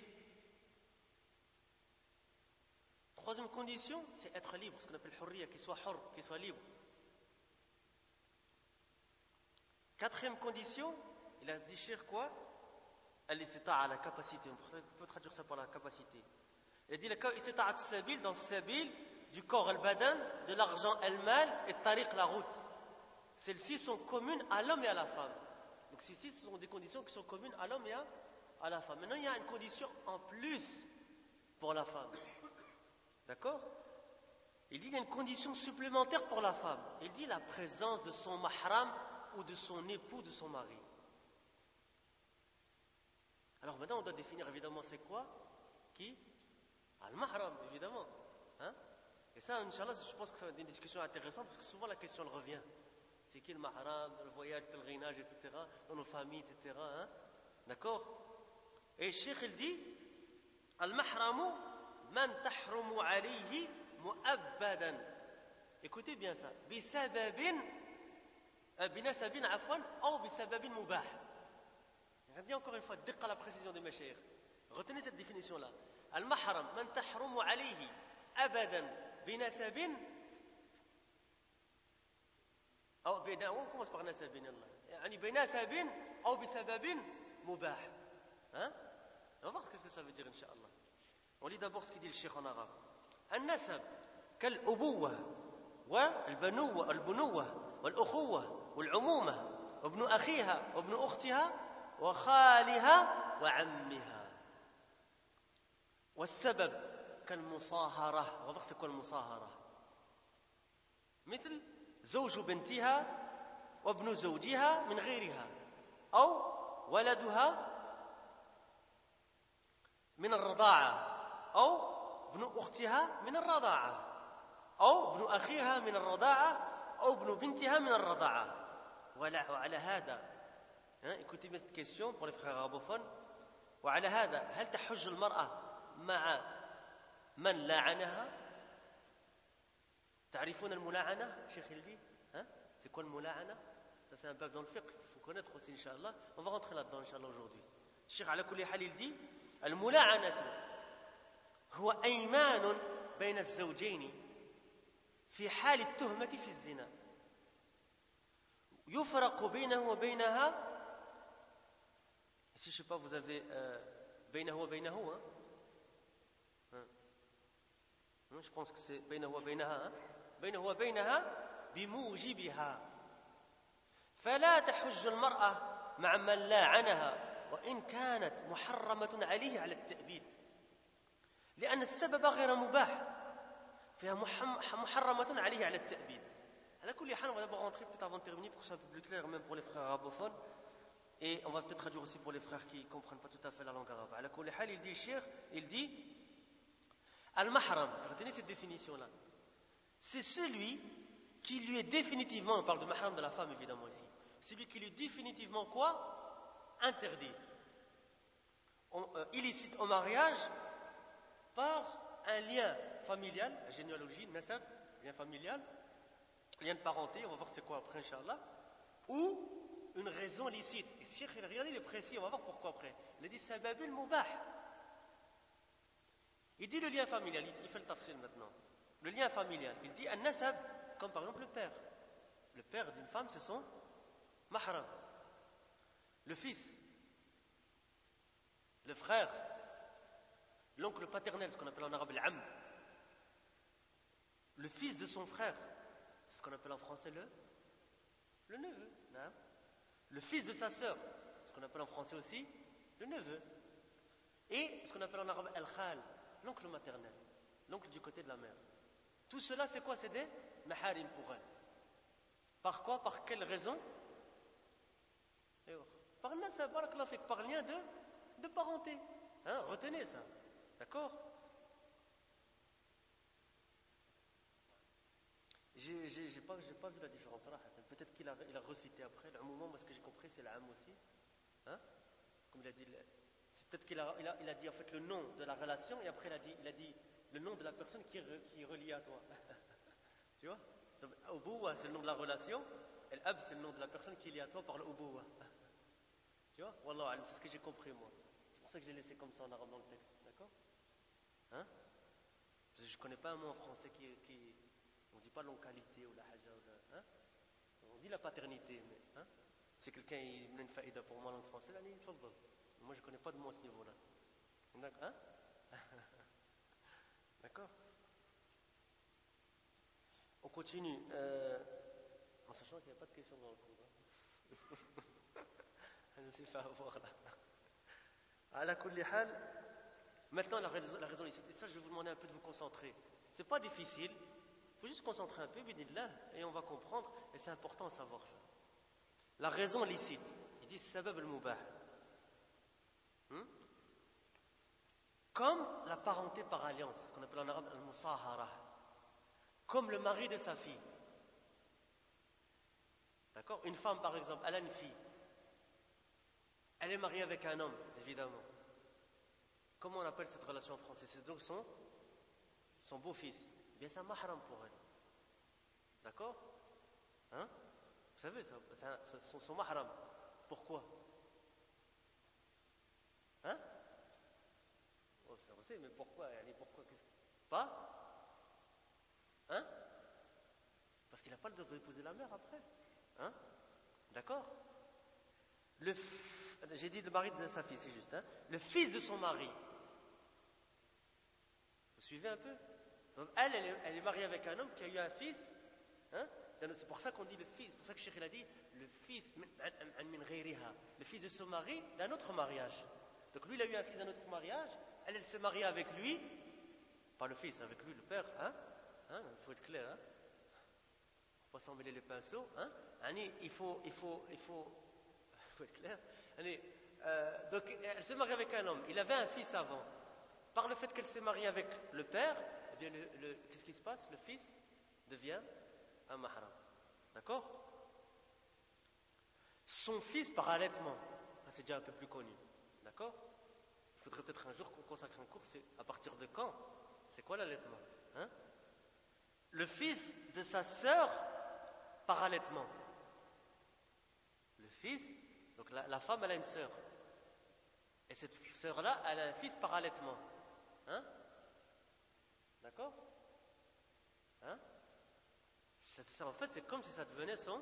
Troisième condition, c'est être libre, ce qu'on appelle hurriya, qu'il soit hur, qu'il soit libre. Quatrième condition, il a dit cher quoi? Al-istita'a, la capacité. On peut traduire ça par la capacité. Il a dit al-istita'a sabil, dans sabil, du corps al-badan, de l'argent al-mal et tariq, la route. Celles-ci sont communes à l'homme et à la femme. Donc ici, ce sont des conditions qui sont communes à l'homme et à, à la femme. Maintenant, il y a une condition en plus pour la femme. D'accord? Il dit qu'il y a une condition supplémentaire pour la femme. Il dit la présence de son mahram ou de son époux, de son mari. Alors maintenant, on doit définir évidemment c'est quoi? Qui? Al-mahram, évidemment. Hein? Et ça, Inch'Allah, je pense que ça va être une discussion intéressante parce que souvent la question elle revient. C'est qui le mahram, le voyage, le pèlerinage, et cetera, dans nos familles, et cetera. Hein? D'accord? Et le cheikh, il dit Al-mahramu man tahrumu alayhi mu'abbadan. Écoutez bien ça. Bisababin, binasabin afwan, ou bisababin mubah. Regardez encore une fois, dès la précision de mes chers. Retenez cette définition-là. Al-mahram man tahrumu alayhi abadan binasabin. أو بنا on commence par نسب يعني بنسب أو بسبب مباح. Hein? On va voir ce que ça veut dire Inch'Allah. On lit d'abord ce qu'il dit le cheikh en arabe. النسب كالأبوة والبنوة البنوة والأخوة والعمومة وابن أخيها وابن أختها وخالها وعمها. والسبب كالمصاهرة. On va voir c'est quoi المصاهرة. مثل زوج بنتها وابن زوجها من غيرها أو ولدها من الرضاعة أو ابن أختها من الرضاعة أو ابن أخيها من الرضاعة أو ابن بنتها من الرضاعة. وعلى هذا écoutez bien cette question pour les frères arabophones. وعلى هذا هل تحج المرأة مع من لعنها؟ تعرفون الملاعنة شيخ الدي hein? C'est quoi le ملاعنة? Ça c'est un bab dans le fiqh, il faut connaître aussi Inch'Allah. On va rentrer là-dedans Inch'Allah aujourd'hui. الشيخ على كل حال il dit الملاعنة هو أيمان بين الزوجين في حال التهمة في الزنا يفرق بينه وبينها. Si je sais pas vous avez euh, بينه وبينه hein? Hein? Je pense que c'est بينه وبينها hein? بينه وبينها بموجبها فلا تحج المرأة مع من لاعنها وإن كانت محرمة عليه على التأبيد لأن السبب غير مباح فهي محرمة عليه على التأبيد. على كل حال on va d'abord rentrer peut-être avant de terminer pour que ce soit un peu plus clair même pour les frères arabophones. Et on va peut-être traduire aussi pour les frères qui ne comprennent pas tout à fait la langue arabe. Ala kulli hal, il dit, Cheikh, il dit, Al-Mahram, retenez cette définition-là. C'est celui qui lui est définitivement, on parle de mahram de la femme évidemment ici, celui qui lui est définitivement quoi? Interdit. On, euh, illicite au mariage par un lien familial, généalogie, nasab, lien familial, lien de parenté, on va voir c'est quoi après, Inch'Allah, ou une raison licite. Et Cheikh, regardez, il est précis, on va voir pourquoi après. Il a dit sababul mubah. Il dit le lien familial, il fait le tafsir maintenant. Le lien familial, il dit un nasab, comme par exemple le père. Le père d'une femme, c'est son mahram. Le fils, le frère, l'oncle paternel, ce qu'on appelle en arabe l'am. Le fils de son frère, c'est ce qu'on appelle en français le, le neveu. Non? Le fils de sa sœur, ce qu'on appelle en français aussi le neveu. Et ce qu'on appelle en arabe al-khal, l'oncle maternel, l'oncle du côté de la mère. Tout cela, c'est quoi? C'est des maharim pour elle. Par quoi? Par quelle raison? Par nasab, par lien de, de parenté. Hein? Retenez ça. D'accord? J'ai, j'ai, j'ai, pas, j'ai pas vu la différence. Peut-être qu'il a, il a recité après. Le moment, moi, ce que j'ai compris, c'est l'âme aussi. Hein? Comme il a dit, c'est peut-être qu'il a, il a, il a dit en fait le nom de la relation et après il a dit, il a dit le nom de la personne qui, qui est reliée à toi. Tu vois? Ubuwa, c'est le nom de la relation. Et l'ab, c'est le nom de la personne qui est liée à toi par le ubuwa. Tu vois? Wallah, c'est ce que j'ai compris moi. C'est pour ça que j'ai laissé comme ça en arabe dans le texte. D'accord? Hein? Parce que je ne connais pas un mot en français qui. qui on ne dit pas l'oncalité ou la haja ou la. Hein? On dit la paternité, mais. Hein? Si quelqu'un il met une faïda pour moi en langue française, là, il faut le. Moi, je ne connais pas de mots à ce niveau-là. D'accord? Hein? D'accord? On continue. Euh, en sachant qu'il n'y a pas de questions dans le cours. Hein? Je me suis fait avoir là. Ala kulli hal. Maintenant, la raison, la raison ici. Et ça, je vais vous demander un peu de vous concentrer. C'est pas difficile. Il faut juste se concentrer un peu, bidillah, et on va comprendre. Et c'est important de savoir ça. La raison licite. Il dit sabab al-mubah. Hmm? Comme la parenté par alliance, ce qu'on appelle en arabe al-musahara. Comme le mari de sa fille. D'accord? Une femme, par exemple, elle a une fille. Elle est mariée avec un homme, évidemment. Comment on appelle cette relation en français? C'est donc son, son beau-fils. Eh bien, c'est un mahram pour elle. D'accord? Hein? Vous savez, c'est un, c'est son, son mahram. Pourquoi? Hein? Oh, on sait, mais pourquoi? Pourquoi? Pas? Hein? Parce qu'il n'a pas le droit d'épouser la mère après. Hein? D'accord? Le f... J'ai dit le mari de sa fille, c'est juste. Hein? Le fils de son mari. Vous suivez un peu? Donc elle, elle est, elle est mariée avec un homme qui a eu un fils. Hein? C'est pour ça qu'on dit le fils. C'est pour ça que Cheikh il a dit le fils, le fils de son mari d'un autre mariage. Donc lui, il a eu un fils d'un autre mariage. Elle, elle s'est mariée avec lui. Pas le fils, avec lui, le père. Hein? Hein? Il faut être clair. Hein? Il ne faut pas s'emmêler les pinceaux. Hein? Il faut, il faut, il faut, il faut être clair. Allez, euh, donc elle s'est mariée avec un homme. Il avait un fils avant. Par le fait qu'elle s'est mariée avec le père, eh bien, le, le, qu'est-ce qui se passe? Le fils devient un mahram. D'accord? Son fils par allaitement. C'est déjà un peu plus connu. D'accord? Il faudrait peut-être un jour qu'on consacre un cours. C'est à partir de quand? C'est quoi l'allaitement? Hein? Le fils de sa sœur par allaitement. Le fils, donc la, la femme, elle a une sœur. Et cette sœur-là, elle a un fils par allaitement. Hein? D'accord? Hein? Ça, ça, en fait, c'est comme si ça devenait son,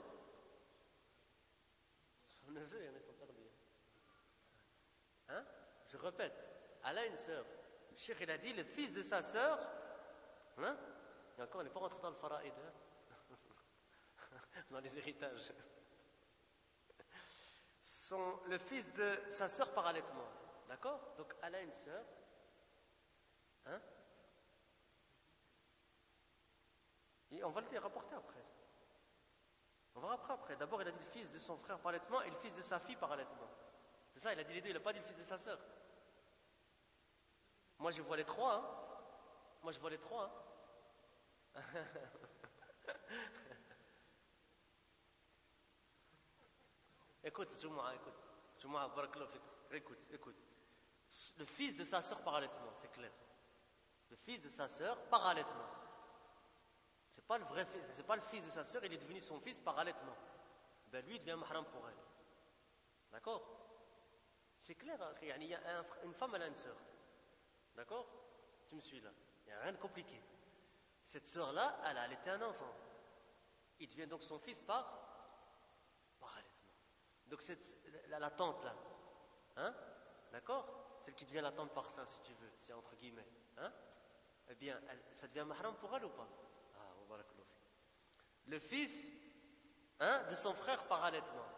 son neveu et son père. Hein? Je répète, elle a une sœur. Le cheikh, il a dit le fils de sa sœur. Hein? Et encore, on n'est pas rentré dans le fara'id. Hein? Dans les héritages. Son, le fils de sa sœur par allaitement. D'accord? Donc, elle a une sœur. Hein? Et on va le rapporter après. On verra après, après. D'abord, il a dit le fils de son frère par allaitement et le fils de sa fille par allaitement. C'est ça, il a dit les deux, il n'a pas dit le fils de sa sœur. Moi, je vois les trois. Hein. Moi, je vois les trois. Hein. Écoute, Jumu'ah, écoute. Jumu'ah, barakallahu fik. Écoute, écoute. Le fils de sa sœur par allaitement, c'est clair. Le fils de sa sœur par allaitement. C'est pas le vrai fils, c'est pas le fils de sa sœur, il est devenu son fils par allaitement. Ben lui, il devient mahram pour elle. D'accord? C'est clair, il y a un, une femme, elle a une sœur. D'accord? Tu me suis là. Il n'y a rien de compliqué. Cette sœur-là, elle a allaité un enfant. Il devient donc son fils par, par allaitement. Donc cette, la, la tante là, hein? D'accord? Celle qui devient la tante par ça, si tu veux, c'est entre guillemets. Hein? Eh bien, elle, ça devient mahram pour elle ou pas? Ah, on va la clore. Le fils, hein, de son frère par allaitement.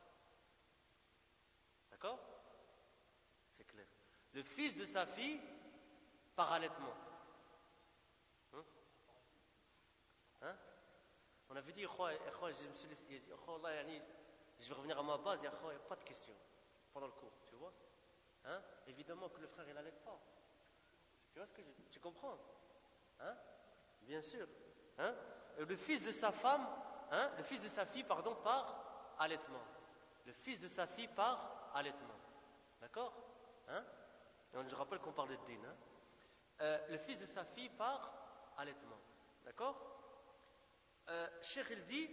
D'accord? C'est clair. Le fils de sa fille par allaitement. Hein? Hein? On avait dit, je me suis laissé, je vais revenir à ma base, il n'y a pas de question pendant le cours, tu vois? Hein? Évidemment que le frère il n'allait pas. Tu vois ce que je, tu comprends? Hein? Bien sûr. Hein? Le fils de sa femme, hein? Le fils de sa fille, pardon, par allaitement. Le fils de sa fille par allaitement. D'accord? Hein? Je rappelle qu'on parle de din. Hein? Euh, le fils de sa fille par allaitement. D'accord? euh, Cheikh il dit,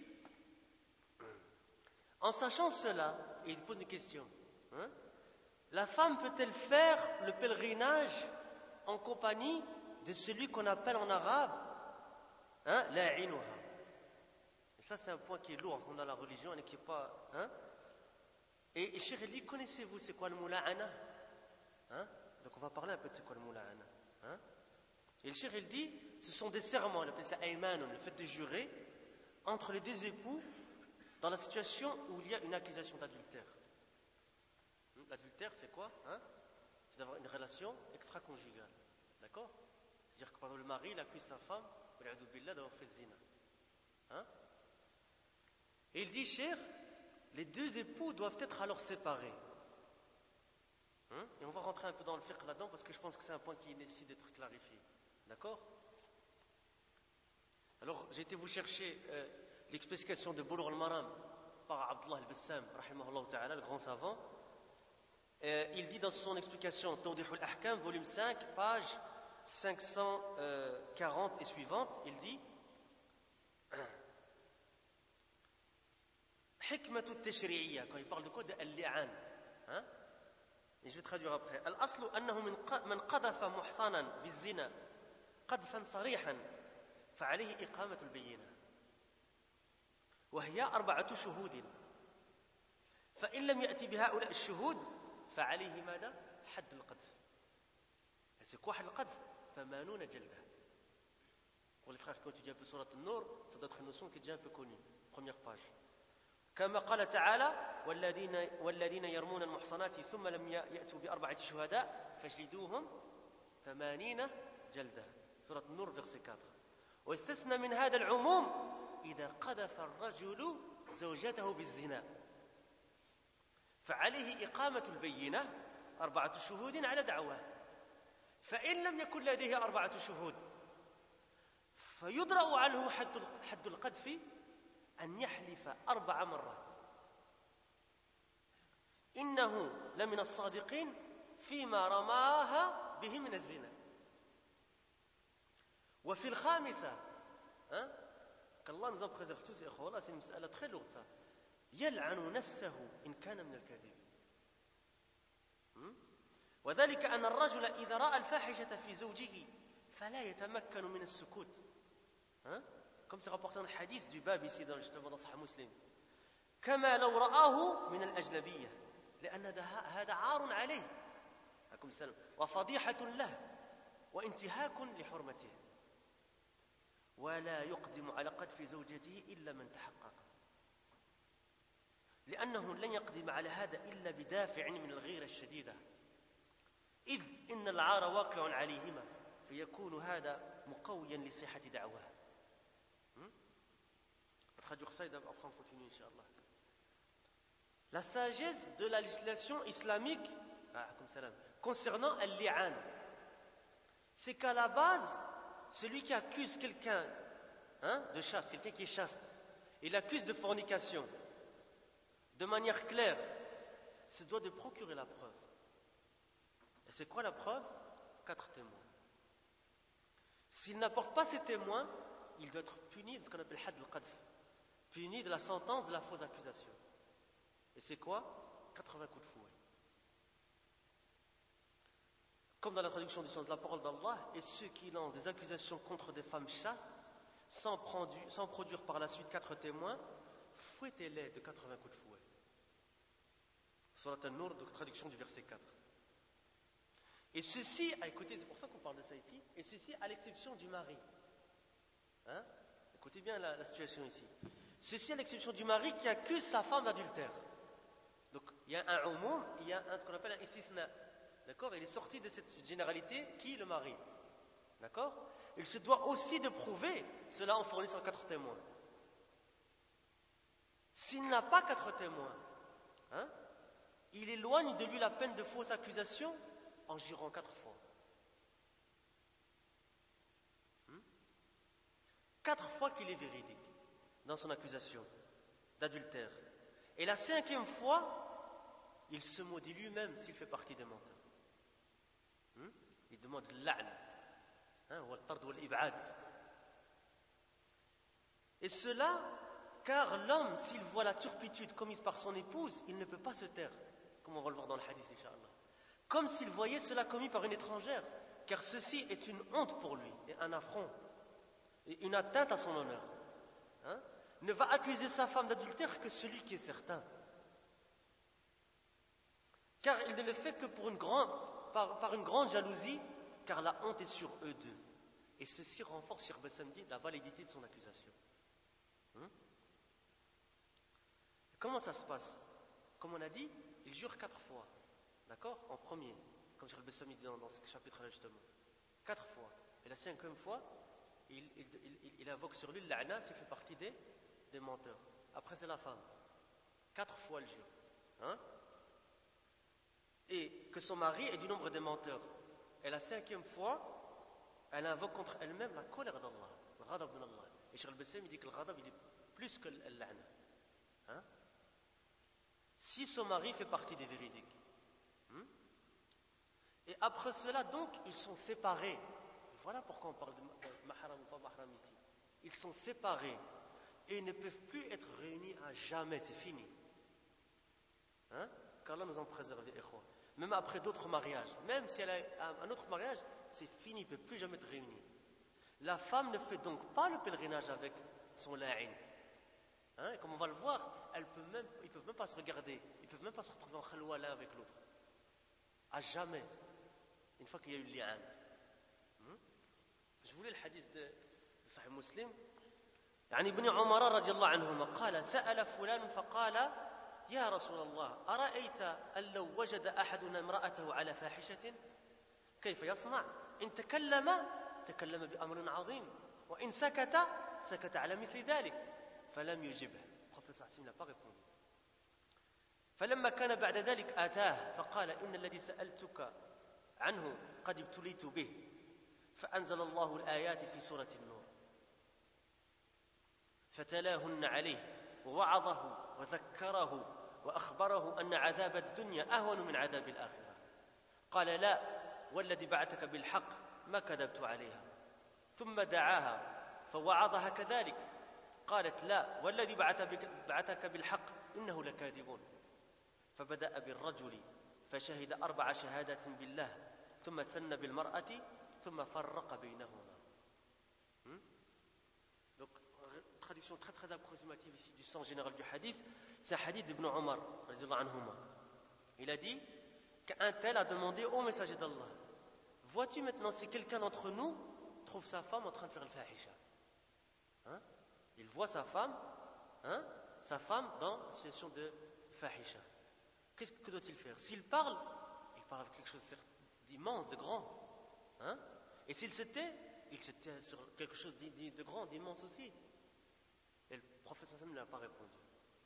en sachant cela, et il pose une question, hein? La femme peut-elle faire le pèlerinage en compagnie de celui qu'on appelle en arabe, hein, la'inuha? Et ça, c'est un point qui est lourd quand on a la religion et qui n'est pas. Hein? Et, et Cheikh il dit, connaissez-vous c'est quoi le mula'ana? Hein? Donc on va parler un peu de c'est quoi le mula'ana. Hein? Et le Cheikh il dit, ce sont des serments, on appelle ça aymanun, le fait de jurer entre les deux époux dans la situation où il y a une accusation d'adultère. L'adultère, c'est quoi? Hein? C'est d'avoir une relation extra-conjugale. D'accord? C'est-à-dire que par exemple, le mari il accuse sa femme d'avoir fait zina. Hein? Et il dit, cher, les deux époux doivent être alors séparés. Hein? Et on va rentrer un peu dans le fiqh là-dedans parce que je pense que c'est un point qui nécessite d'être clarifié. D'accord? Alors, j'ai été vous chercher euh, l'explication de Bulugh al-Maram par Abdullah al-Bassam, rahimahullah ta'ala, le grand savant. Euh, il dit dans son explication Tawdih al-Ahkam, volume cinq, page cinq cent quarante et suivante, il dit Hikmatu al-Tashri'iyya, quand il parle de quoi? De al-li'an. Hein? Et je vais traduire après. Al-aslu annahu man qadafa muhsanan biz-zina qadfan sarihan فعليه إقامة البينة وهي أربعة شهود فإن لم يأتي بهؤلاء الشهود فعليه ماذا؟ حد القذف. C'est quoi حد القذف? ثمانون جلدة. Pour les frères qui ont étudié un peu sur la Nour, ça doit être une notion qui est déjà un peu connue. Première page. كما قال تعالى والذين والذين يرمون المحصنات ثم لم يأتوا بأربعة شهداء فاجلدوهم ثمانين جلدة. سورة النور verset quatre. واستثنى من هذا العموم إذا قذف الرجل زوجته بالزنا فعليه إقامة البينة أربعة شهود على دعواه فإن لم يكن لديه أربعة شهود فيدرأ عنه حد حد القذف أن يحلف أربع مرات إنه لمن الصادقين فيما رماها به من الزنا. وفي الخامسة hein? qu'Allah nous en préserve tous et voilà, c'est une مسألة très lourde ça. يلعن نفسه إن كان من الكاذب. وذلك أن الرجل إذا رأى الفاحشة في زوجه فلا يتمكن من السكوت. hein? Comme c'est rapporté dans le hadith du bab ici dans justement dans Sahih Muslim. كما لو رآه من الأجنبية لأن هذا عار عليه. عليكم السلام. وفضيحة له وانتهاك لحرمته. ولا يقدم على قذف زوجته إلا من تحقق لأنه لن يقدم على هذا إلا بدافع من الغيرة الشديدة إذ إن العار واقع عليهما فيكون هذا مقويا لصحة دعواه. traduire ça et après on continue, Inch'Allah. La sagesse de la législation islamique ah, comme ça, là, concernant al-li'an, c'est qu'à la base, celui qui accuse quelqu'un hein, de chaste, quelqu'un qui est chaste, il l'accuse de fornication, de manière claire, se doit de procurer la preuve. Et c'est quoi la preuve? Quatre témoins. S'il n'apporte pas ces témoins, il doit être puni de ce qu'on appelle had al-qadf, puni de la sentence de la fausse accusation. Et c'est quoi? quatre-vingts coups de fouet. Comme dans la traduction du sens de la parole d'Allah, et ceux qui lancent des accusations contre des femmes chastes, sans, prendre, sans produire par la suite quatre témoins, fouettez-les de quatre-vingts coups de fouet. Surat An-Nur, de traduction du verset quatre. Et ceci, ah, écoutez, c'est pour ça qu'on parle de ça ici, et ceci à l'exception du mari. Hein? Écoutez bien la, la situation ici. Ceci à l'exception du mari qui accuse sa femme d'adultère. Donc, il y a un umum, il y a un, ce qu'on appelle un istithna. D'accord? Il est sorti de cette généralité qui? Le mari. D'accord? Il se doit aussi de prouver cela en fournissant quatre témoins. S'il n'a pas quatre témoins, hein, il éloigne de lui la peine de fausse accusation en jurant quatre fois. Hmm? Quatre fois qu'il est véridique dans son accusation d'adultère. Et la cinquième fois, il se maudit lui-même s'il fait partie des menteurs. Hmm? Il demande l'a'n, hein, wal tard wal ib'ad. Et cela, car l'homme, s'il voit la turpitude commise par son épouse, il ne peut pas se taire, comme on va le voir dans le hadith, Inch'Allah. Comme s'il voyait cela commis par une étrangère, car ceci est une honte pour lui, et un affront, et une atteinte à son honneur. Hein? Ne va accuser sa femme d'adultère que celui qui est certain. Car il ne le fait que pour une grande, par, par une grande jalousie, car la honte est sur eux deux. Et ceci renforce sur Bessamdi la validité de son accusation. Hein? Comment ça se passe? Comme on a dit, il jure quatre fois. D'accord? En premier, comme Cheikh Bessamdi dit dans, dans ce chapitre-là justement. Quatre fois. Et la cinquième fois, il, il, il, il invoque sur lui l'a'na, s'il fait partie des, des menteurs. Après, c'est la femme. Quatre fois le jure. Hein? Et que son mari est du nombre des menteurs. Et la cinquième fois, elle invoque contre elle-même la colère d'Allah, le ghadab d'Allah. Et Cheikh Bessamdi dit que le ghadab, il est plus que l'a'na. Hein? Si son mari fait partie des véridiques. Hmm? Et après cela, donc, ils sont séparés. Voilà pourquoi on parle de mahram ou pas mahram ici. Ils sont séparés et ils ne peuvent plus être réunis à jamais, c'est fini. Hein? Qu'Allah nous en préserve, les ikhwa. Même après d'autres mariages, même si elle a un autre mariage, c'est fini, ils ne peuvent plus jamais être réunis. La femme ne fait donc pas le pèlerinage avec son la'in. Hein? Et comme on va le voir, elle peut même, ils ne peuvent même pas se regarder, ils ne peuvent même pas se retrouver en khalwa l'un avec l'autre. À jamais, une fois qu'il y a eu le li'an. Hmm? Je voulais le hadith de Sahih Muslim. يعني ابن عمر رضي الله عنهما قال سأل فلان فقال يا رسول الله أرأيت أن لو وجد أحدنا امرأته على فاحشة كيف يصنع؟ إن تكلم تكلم بأمر عظيم وإن سكت سكت على مثل ذلك فلم يجبه. Prophète sallallahu alayhi wa sallam n'a pas répondu. فلما كان بعد ذلك آتاه فقال إن الذي سألتك عنه قد ابتليت به فأنزل الله الآيات في سورة النور فتلاهن عليه ووعظه وذكره وأخبره أن عذاب الدنيا أهون من عذاب الآخرة. قال لا والذي بعثك بالحق ما كذبت عليها. ثم دعاها فوعظها كذلك قالت لا والذي بعثك بالحق إنه لكاذبون. فبدأ بالرجل فشهد أربع شهادات بالله ثم ثنى بالمرأة ثم فرق بينهما. hmm? Donc, traduction très très approximative ici du sens général du hadith, c'est un hadith d'Ibn Omar, radiyallahu anhuma. Il a dit qu'un tel a demandé au messager d'Allah, vois-tu maintenant si quelqu'un d'entre nous trouve sa femme en train de faire le fahisha? Hein? Il voit sa femme, hein, sa femme dans une situation de fahisha. Qu'est-ce que doit-il faire? S'il parle, il parle avec quelque chose d'immense, de grand. Hein? Et s'il se tait, il se tait sur quelque chose de grand, d'immense aussi. Et le prophète sallallahu alayhi wa sallam ne lui a pas répondu.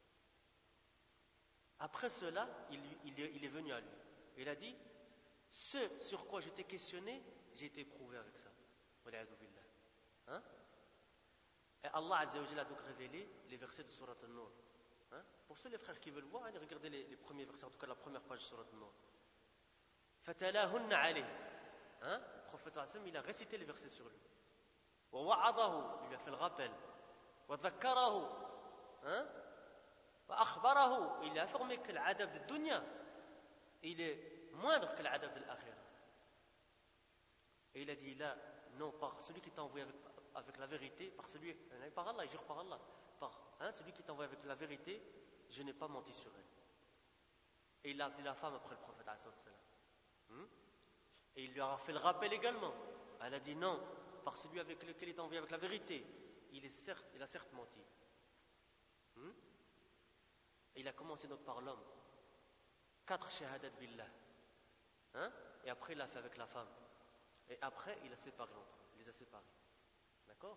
Après cela, il, il, est, il est venu à lui. Il a dit, ce sur quoi je t'ai questionné, j'ai été éprouvé avec ça. Hein? Et Allah Azza wa Jalla a donc révélé les versets de Surat An-Nur. Hein? Pour ceux les frères qui veulent voir, allez regarder les, les premiers versets, en tout cas la première page de Surat An-Nur. Fatalahunna alayh. Hein? Le prophète sallallahu alayhi wa sallam, il a récité les versets sur lui. Wa wa'adahu, il lui a fait le rappel. Wa dhakkarahu. Hein? Wa akhbarahu, il a affirmé que l'adab de dunya, il est moindre que l'adab de l'akhirah. Et il a dit là, non, par celui qui t'a envoyé avec, avec la vérité, par celui, par Allah, il jure par Allah, par hein, celui qui t'a envoyé avec la vérité, je n'ai pas menti sur elle. Et il a appelé la femme après le prophète hmm? Et il lui a fait le rappel également. Elle a dit non, par celui avec lequel il t'a envoyé avec la vérité, il, est certes, il a certes menti. Hmm? Et il a commencé donc par l'homme. Quatre shahadat billah. Hein? Et après il a fait avec la femme. Et après il a séparé entre eux. Il les a séparés. D'accord?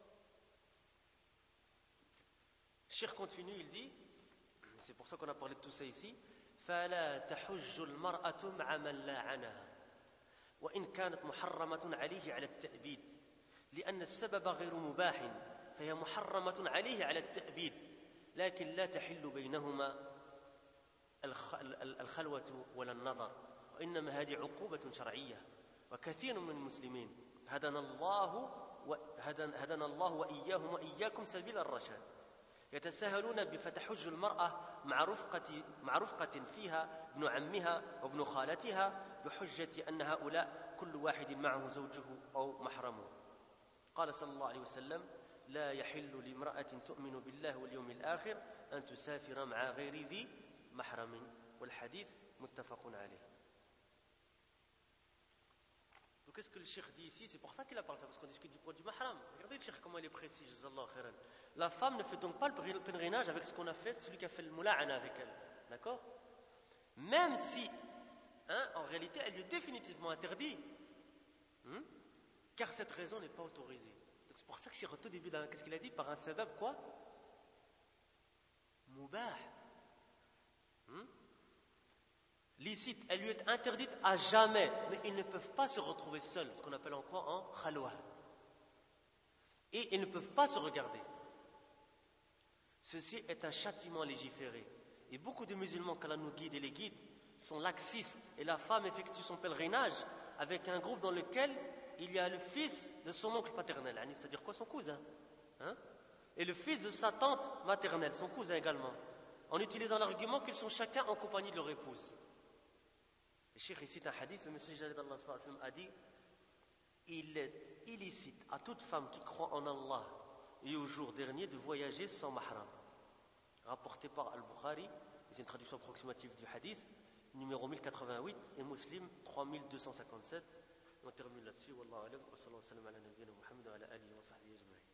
Cheikh continue, il dit, c'est pour ça qu'on a parlé de tout ça ici, فلا تحج المرأة مع من لاعنها وإن كانت محرمة عليه على التأبيد لأن السبب غير مباح فهي محرمة عليه على التأبيد لكن لا تحل بينهما الخلوة ولا النظر وإنما هذه عقوبة شرعية وكثير من المسلمين هدنا الله هدنا الله وإياهم وإياكم سبيل الرشاد يتساهلون بفتحج المرأة مع رفقة مع رفقة فيها ابن عمها وابن خالتها بحجة أن هؤلاء كل واحد معه زوجه أو محرمه قال صلى الله عليه وسلم لا يحل لامرأة تؤمن بالله واليوم الآخر أن تسافر مع غير ذي محرم والحديث متفق عليه. Donc qu'est-ce que le cheikh dit ici? C'est pour ça qu'il a parlé ça, parce qu'on discute du poids du mahram. Regardez le cheikh comment il est précis, jazakallahu khairan. La femme ne fait donc pas le pèlerinage avec ce qu'on a fait, celui qui a fait le mula'ana avec elle. D'accord? Même si, hein, en réalité, elle lui est définitivement interdite. Hein? Car cette raison n'est pas autorisée. Donc c'est pour ça que cheikh, au tout début, qu'est-ce qu'il a dit? Par un sabab, quoi? Mubah. Hein? Licite, elle lui est interdite à jamais, mais ils ne peuvent pas se retrouver seuls, ce qu'on appelle en quoi? En khalwa. Et ils ne peuvent pas se regarder. Ceci est un châtiment légiféré. Et beaucoup de musulmans, qu'Allah nous guide et les guide, sont laxistes. Et la femme effectue son pèlerinage avec un groupe dans lequel il y a le fils de son oncle paternel, c'est-à-dire quoi? Son cousin. Hein? Et le fils de sa tante maternelle, son cousin également, en utilisant l'argument qu'ils sont chacun en compagnie de leur épouse. Le cheikh cite un hadith, le messager d'Allah a dit, il est illicite à toute femme qui croit en Allah et au jour dernier de voyager sans mahram. Rapporté par Al-Bukhari, c'est une traduction approximative du hadith, numéro mille quatre-vingt-huit, et Muslim trois mille deux cent cinquante-sept. On termine là-dessus. Wallahu alam, wa sallallahu alayhi wa sallam ala nabiyyina Muhammad wa ala alihi wa sahbihi ajma'in.